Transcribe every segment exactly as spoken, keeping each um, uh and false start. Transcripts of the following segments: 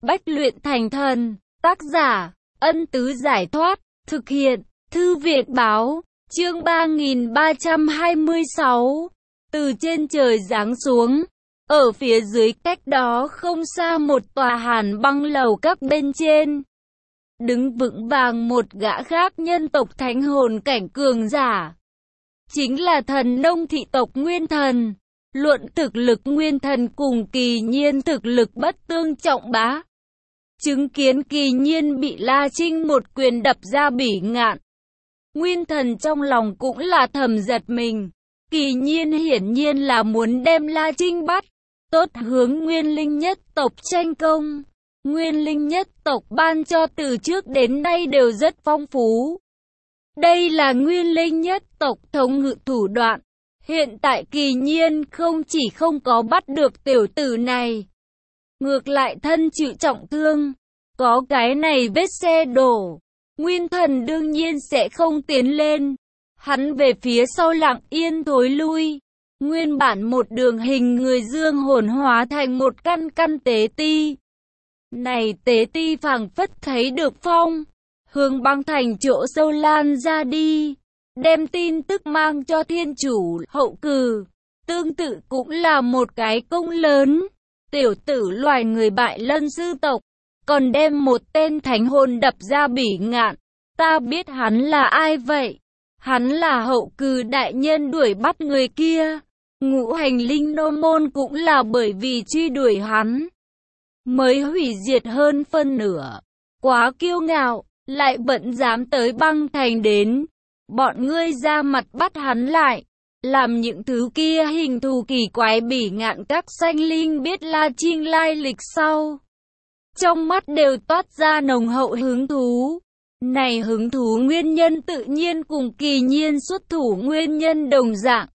Bách luyện thành thần. Tác giả, Ân Tứ Giải Thoát. Thực hiện, Thư viện Báo. Chương ba nghìn ba trăm hai mươi sáu. Từ trên trời giáng xuống. Ở phía dưới cách đó không xa một tòa hàn băng lầu các bên trên. Đứng vững vàng một gã khác nhân tộc thánh hồn cảnh cường giả. Chính là thần nông thị tộc Nguyên Thần. Luận thực lực Nguyên Thần cùng Kỳ Nhiên thực lực bất tương trọng bá. Chứng kiến Kỳ Nhiên bị La Trinh một quyền đập ra bỉ ngạn. Nguyên Thần trong lòng cũng là thầm giật mình. Kỳ Nhiên hiển nhiên là muốn đem La Trinh bắt. Tốt hướng Nguyên Linh nhất tộc tranh công. Nguyên Linh nhất tộc ban cho từ trước đến nay đều rất phong phú. Đây là Nguyên Linh nhất tộc thống ngự thủ đoạn. Hiện tại Kỳ Nhiên không chỉ không có bắt được tiểu tử này. Ngược lại thân chịu trọng thương. Có cái này vết xe đổ. Nguyên Thần đương nhiên sẽ không tiến lên. Hắn về phía sau lặng yên thối lui. Nguyên bản một đường hình người dương hồn hóa thành một căn căn tế ti. Này tế ti phảng phất thấy được phong. Hướng băng thành chỗ sâu lan ra đi. Đem tin tức mang cho thiên chủ hậu cừ. Tương tự cũng là một cái công lớn. Tiểu tử loài người bại lân sư tộc. Còn đem một tên thánh hồn đập ra bỉ ngạn. Ta biết hắn là ai vậy? Hắn là hậu cừ đại nhân đuổi bắt người kia. Ngũ hành linh nô môn cũng là bởi vì truy đuổi hắn. Mới hủy diệt hơn phân nửa. Quá kiêu ngạo, lại vẫn dám tới băng thành đến. Bọn ngươi ra mặt bắt hắn lại. Làm những thứ kia hình thù kỳ quái bỉ ngạn các sanh linh biết La Trinh lai lịch sau. Trong mắt đều toát ra nồng hậu hứng thú. Này hứng thú nguyên nhân tự nhiên cùng Kỳ Nhiên xuất thủ nguyên nhân đồng dạng.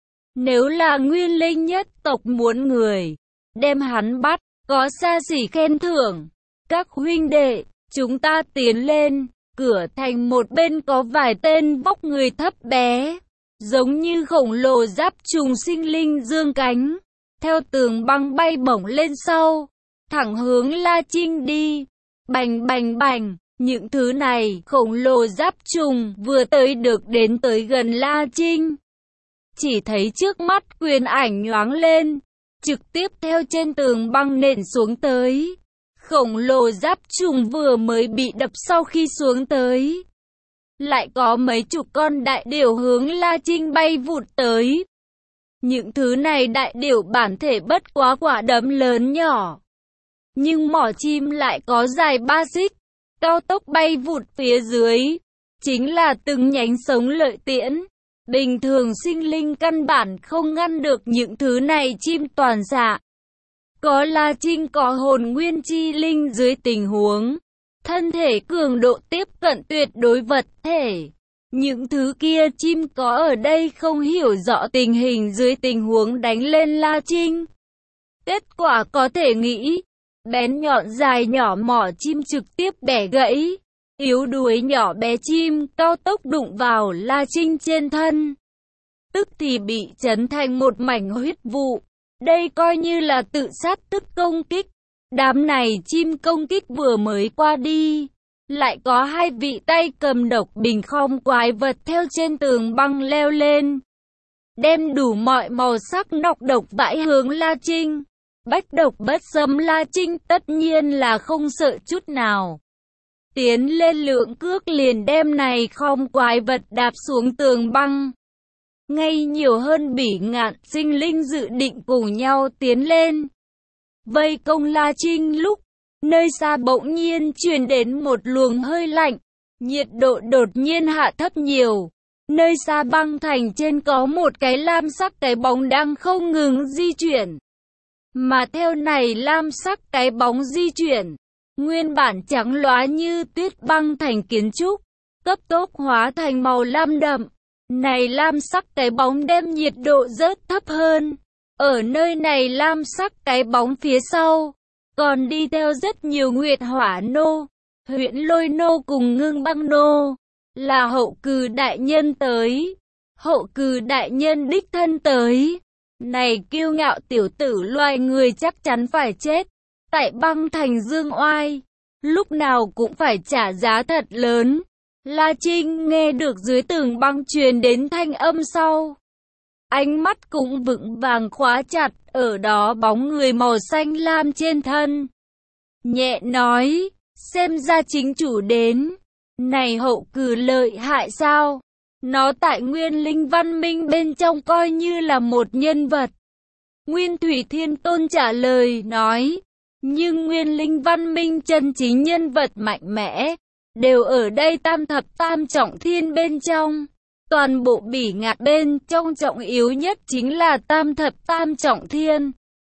Nếu là Nguyên Linh nhất tộc muốn người, đem hắn bắt, có xa xỉ khen thưởng. Các huynh đệ, chúng ta tiến lên, cửa thành một bên có vài tên vóc người thấp bé, giống như khổng lồ giáp trùng sinh linh dương cánh, theo tường băng bay bổng lên sau, thẳng hướng La Trinh đi. Bành bành bành, những thứ này khổng lồ giáp trùng vừa tới được đến tới gần La Trinh. Chỉ thấy trước mắt quyền ảnh nhoáng lên, trực tiếp theo trên tường băng nện xuống tới. Khổng lồ giáp trùng vừa mới bị đập sau khi xuống tới. Lại có mấy chục con đại điểu hướng La Trinh bay vụt tới. Những thứ này đại điểu bản thể bất quá quả đấm lớn nhỏ. Nhưng mỏ chim lại có dài ba xích, cao tốc bay vụt phía dưới. Chính là từng nhánh sống lợi tiễn. Bình thường sinh linh căn bản không ngăn được những thứ này chim toàn dạ. Có La Trinh có hồn nguyên chi linh dưới tình huống. Thân thể cường độ tiếp cận tuyệt đối vật thể. Những thứ kia chim có ở đây không hiểu rõ tình hình dưới tình huống đánh lên La Trinh. Kết quả có thể nghĩ. Bén nhọn dài nhỏ mỏ chim trực tiếp bẻ gãy. Yếu đuối nhỏ bé chim cao tốc đụng vào La Trinh trên thân. Tức thì bị chấn thành một mảnh huyết vụ. Đây coi như là tự sát tức công kích. Đám này chim công kích vừa mới qua đi. Lại có hai vị tay cầm độc bình không quái vật theo trên tường băng leo lên. Đem đủ mọi màu sắc nọc độc vãi hướng La Trinh. Bách độc bất xâm La Trinh tất nhiên là không sợ chút nào. Tiến lên lượng cước liền đem này không quái vật đạp xuống tường băng. Ngay nhiều hơn bỉ ngạn sinh linh dự định cùng nhau tiến lên. Vây công La Trinh lúc, nơi xa bỗng nhiên truyền đến một luồng hơi lạnh. Nhiệt độ đột nhiên hạ thấp nhiều. Nơi xa băng thành trên có một cái lam sắc cái bóng đang không ngừng di chuyển. Mà theo này lam sắc cái bóng di chuyển. Nguyên bản trắng lóa như tuyết băng thành kiến trúc, cấp tốc hóa thành màu lam đậm. Này lam sắc cái bóng đem nhiệt độ rất thấp hơn. Ở nơi này lam sắc cái bóng phía sau, còn đi theo rất nhiều nguyệt hỏa nô, huyễn lôi nô cùng ngưng băng nô. Là hậu cừ đại nhân tới. Hậu cừ đại nhân đích thân tới. Này kiêu ngạo tiểu tử loài người chắc chắn phải chết. tại băng thành Dương Oai, lúc nào cũng phải trả giá thật lớn. La Trinh nghe được dưới tường băng truyền đến thanh âm sau. Ánh mắt cũng vững vàng khóa chặt ở đó bóng người màu xanh lam trên thân. Nhẹ nói, xem ra chính chủ đến. Này Hậu Cừ lợi hại sao? Nó tại Nguyên Linh văn minh bên trong coi như là một nhân vật. Nguyên Thủy Thiên Tôn trả lời nói, nhưng Nguyên Linh văn minh chân chính nhân vật mạnh mẽ, đều ở đây tam thập tam trọng thiên bên trong. Toàn bộ Bỉ Ngạn bên trong trọng yếu nhất chính là tam thập tam trọng thiên.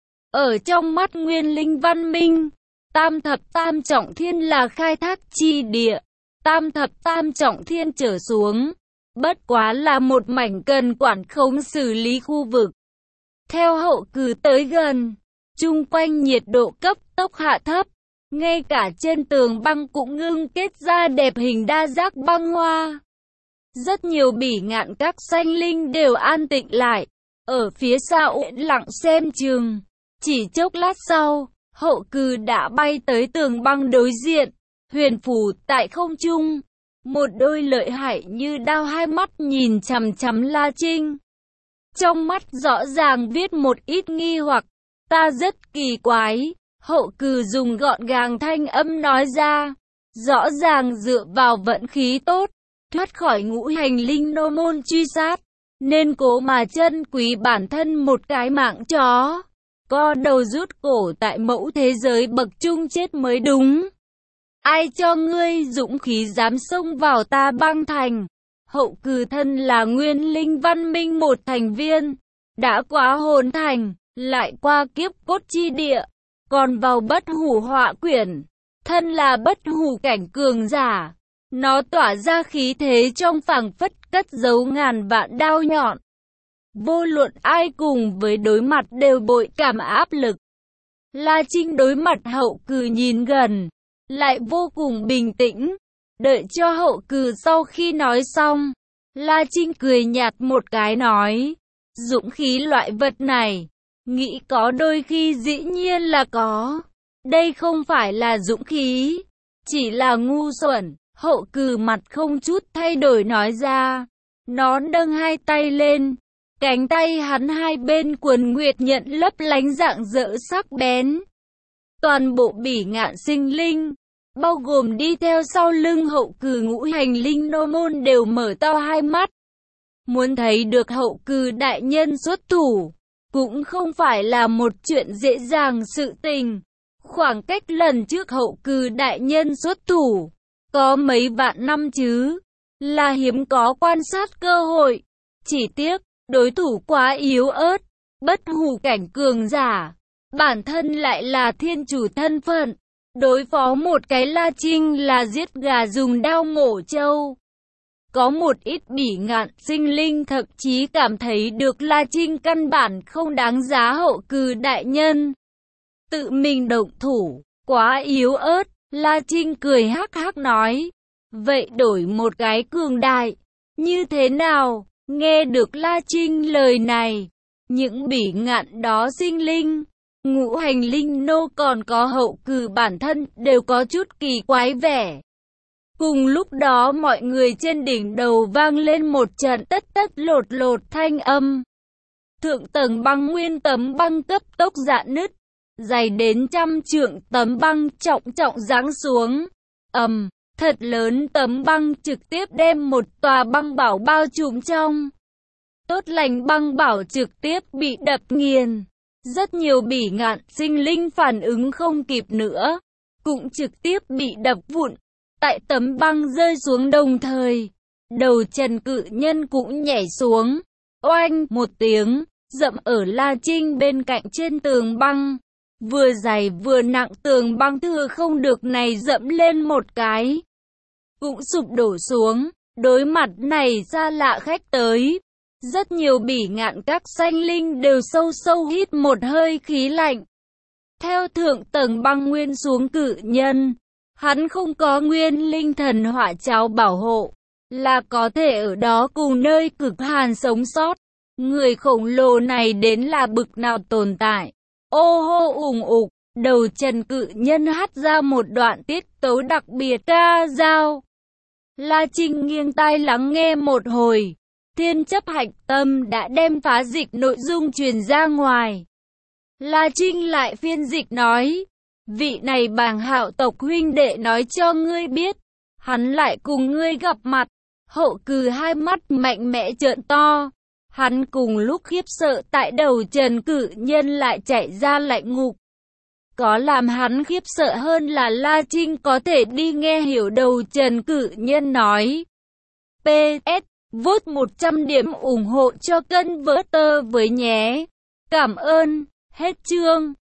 Ở trong mắt Nguyên Linh văn minh, tam thập tam trọng thiên là khai thác chi địa. Tam thập tam trọng thiên trở xuống, bất quá là một mảnh cần quản khống xử lý khu vực. Theo Hậu Cừ tới gần, chung quanh nhiệt độ cấp tốc hạ thấp, ngay cả trên tường băng cũng ngưng kết ra đẹp hình đa giác băng hoa. Rất nhiều Bỉ Ngạn các sanh linh đều an tĩnh lại, ở phía xa uẩn lặng xem chừng. Chỉ chốc lát sau, Hậu Cừ đã bay tới tường băng đối diện, huyền phù tại không trung. Một đôi lợi hại như đao hai mắt nhìn chằm chằm La Trinh. Trong mắt rõ ràng viết một ít nghi hoặc, ta rất kỳ quái. Hậu Cừ dùng gọn gàng thanh âm nói ra, rõ ràng dựa vào vận khí tốt, thoát khỏi ngũ hành linh nô môn truy sát, nên cố mà chân quý bản thân một cái mạng chó, co đầu rút cổ tại mẫu thế giới bậc trung chết mới đúng. Ai cho ngươi dũng khí dám xông vào ta băng thành? Hậu Cừ thân là Nguyên Linh văn minh một thành viên, đã quá hồn thành, lại qua kiếp cốt chi địa, còn vào bất hủ họa quyển, thân là bất hủ cảnh cường giả. Nó tỏa ra khí thế trong phảng phất cất giấu ngàn vạn đao nhọn. Vô luận ai cùng với đối mặt đều bội cảm áp lực. La Trinh đối mặt Hậu Cừ nhìn gần, lại vô cùng bình tĩnh. Đợi cho Hậu Cừ sau khi nói xong, La Trinh cười nhạt một cái nói, dũng khí loại vật này, nghĩ có đôi khi dĩ nhiên là có. Đây không phải là dũng khí, chỉ là ngu xuẩn. Hậu Cừ mặt không chút thay đổi nói ra. Nó nâng hai tay lên, cánh tay hắn hai bên quần nguyệt nhận lấp lánh rạng rỡ sắc bén. Toàn bộ Bỉ Ngạn sinh linh, bao gồm đi theo sau lưng Hậu Cừ ngũ hành linh nô môn đều mở to hai mắt. Muốn thấy được Hậu Cừ đại nhân xuất thủ, cũng không phải là một chuyện dễ dàng sự tình. Khoảng cách lần trước Hậu Cừ đại nhân xuất thủ, có mấy vạn năm chứ, là hiếm có quan sát cơ hội. Chỉ tiếc, đối thủ quá yếu ớt, bất hủ cảnh cường giả, bản thân lại là thiên chủ thân phận. Đối phó một cái La Trinh là giết gà dùng đao mổ trâu. Có một ít Bỉ Ngạn sinh linh thậm chí cảm thấy được La Trinh căn bản không đáng giá Hậu Cừ đại nhân tự mình động thủ, quá yếu ớt. La Trinh cười hắc hắc nói, vậy đổi một cái cường đại, như thế nào? Nghe được La Trinh lời này, những Bỉ Ngạn đó sinh linh, ngũ hành linh nô còn có Hậu Cừ bản thân đều có chút kỳ quái vẻ. Cùng lúc đó mọi người trên đỉnh đầu vang lên một trận tất tất lột lột thanh âm. Thượng tầng băng nguyên tấm băng cấp tốc rạn nứt, dày đến trăm trượng tấm băng trọng trọng giáng xuống. Ầm, um, thật lớn tấm băng trực tiếp đem một tòa băng bảo bao trùm trong. Tốt lành băng bảo trực tiếp bị đập nghiền. Rất nhiều Bỉ Ngạn sinh linh phản ứng không kịp nữa, cũng trực tiếp bị đập vụn. Tại tấm băng rơi xuống đồng thời, đầu Trần Cự Nhân cũng nhảy xuống. Oanh một tiếng, dậm ở La Trinh bên cạnh trên tường băng. Vừa dày vừa nặng tường băng thừa không được này dẫm lên một cái, cũng sụp đổ xuống. Đối mặt này xa lạ khách tới, rất nhiều Bỉ Ngạn các sanh linh đều sâu sâu hít một hơi khí lạnh. Theo thượng tầng băng nguyên xuống Cự Nhân, hắn không có nguyên linh thần hỏa cháo bảo hộ, là có thể ở đó cùng nơi cực hàn sống sót. Người khổng lồ này đến là bực nào tồn tại. Ô hô ùng ục, Đầu Trần Cự Nhân hát ra một đoạn tiết tấu đặc biệt ca dao. La Trinh nghiêng tai lắng nghe một hồi. Thiên chấp hạch tâm đã đem phá dịch nội dung truyền ra ngoài. La Trinh lại phiên dịch nói, vị này Bàng Hạo tộc huynh đệ nói cho ngươi biết, hắn lại cùng ngươi gặp mặt. Hậu Cừ hai mắt mạnh mẽ trợn to, hắn cùng lúc khiếp sợ tại đầu Trần Cự Nhân lại chạy ra lạnh ngục. Có làm hắn khiếp sợ hơn là La Trinh có thể đi nghe hiểu đầu Trần Cự Nhân nói. pê ét Vote một trăm điểm ủng hộ cho kênh Vỡ Tơ với nhé. Cảm ơn. Hết chương.